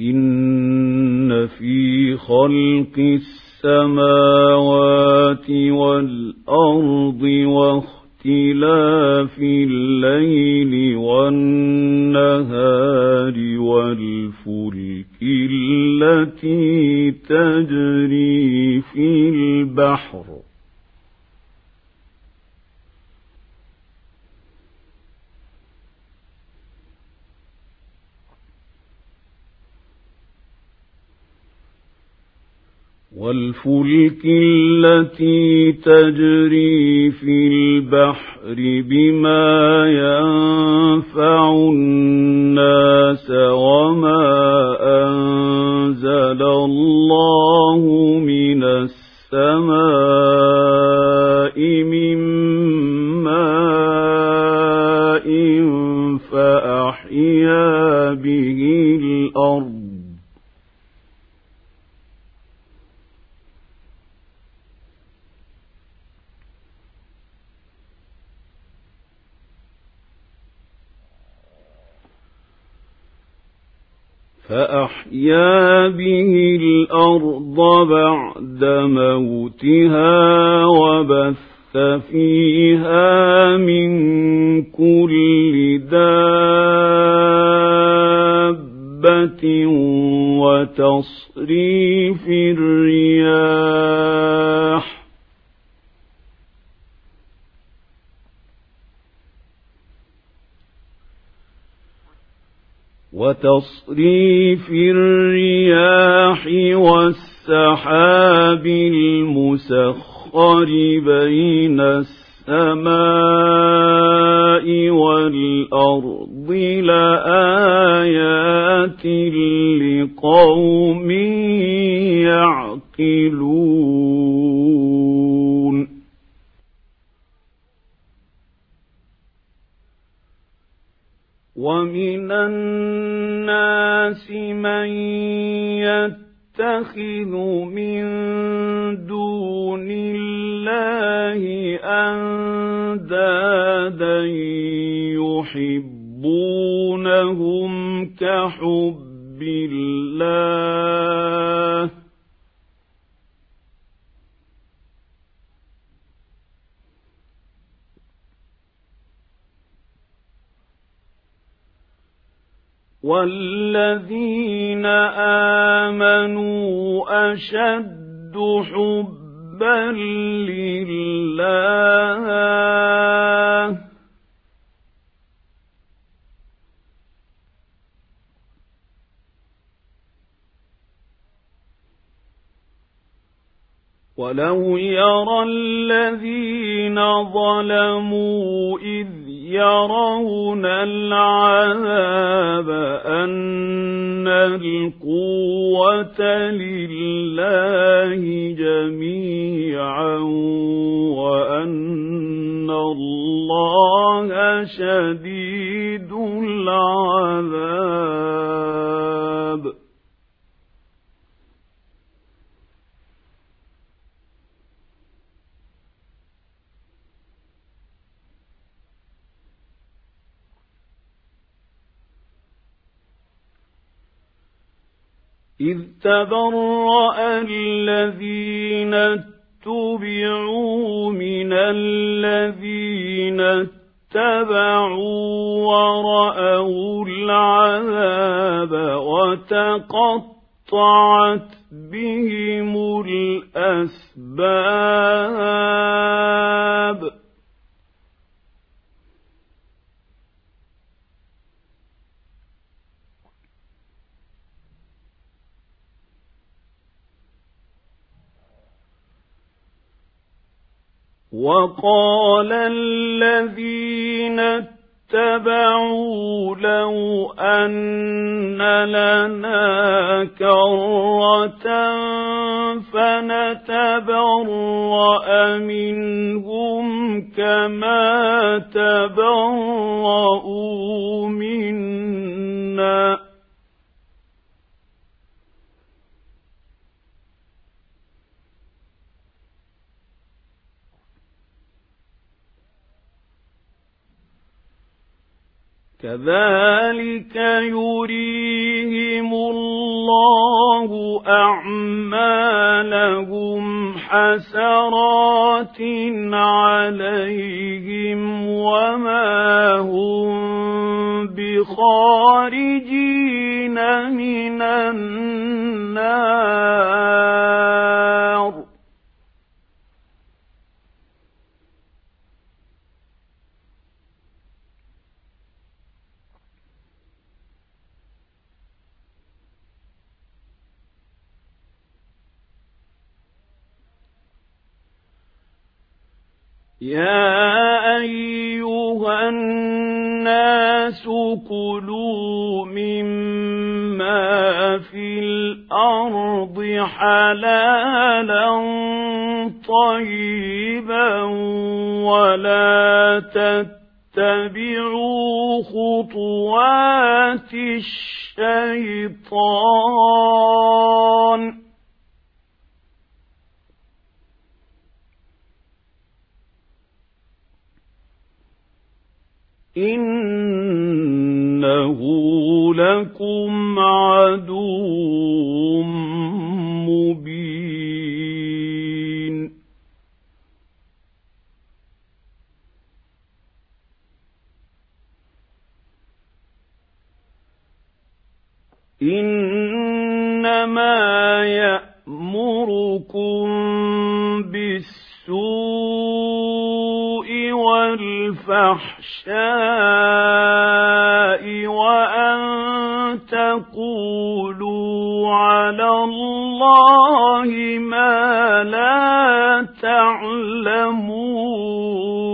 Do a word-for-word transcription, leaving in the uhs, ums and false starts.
إن في خلق السماوات والأرض واختلاف الليل والنهار والفلك التي تجري في البحر والفلك التي تجري في البحر بما ينفع الناس وما أنزل الله من السماء من ماء فأحيا به الأرض فأحيا به الأرض بعد موتها وبث فيها من كل دابة وتصريف الرياح وتصريف الرياح والسحاب المسخر بين السماء والأرض لآيات لقوم يعقلون ومن الناس من يتخذ من دون الله أندادا يحبونهم كحب الله والذين آمنوا أشد حبا لله ولو يرى الذين ظلموا إذ يرون العذاب أن القوة لله جميعا وأن الله شديد العذاب إذ تبرأ الذين اتبعوا من الذين اتبعوا ورأوا العذاب وتقطعت بهم الأسباب وقال الذين اتبعوا لو أن لنا كرة فنتبرأ منهم كما تبرؤوا منا كذلك يريهم الله اللَّهُ أَعْمَالَهُمْ حَسَرَاتٍ عَلَيْهِمْ وَمَا هُمْ بِخَارِجِينَ مِنَ النَّارِ يَا أَيُّهَا النَّاسُ كُلُوا مِمَّا فِي الْأَرْضِ حَلَالًا طَيِّبًا وَلَا تَتَّبِعُوا خُطُوَاتِ الشَّيْطَانِ إِنَّهُ لَكُمْ عَدُوٌّ مُّبِينٌ إِنَّمَا يَأْمُرُكُم بِالسُّوءِ وَالْفَحْشَاءِ وَأَن تَقُولُوا عَلَى اللَّهِ مَا لَا تَعْلَمُونَ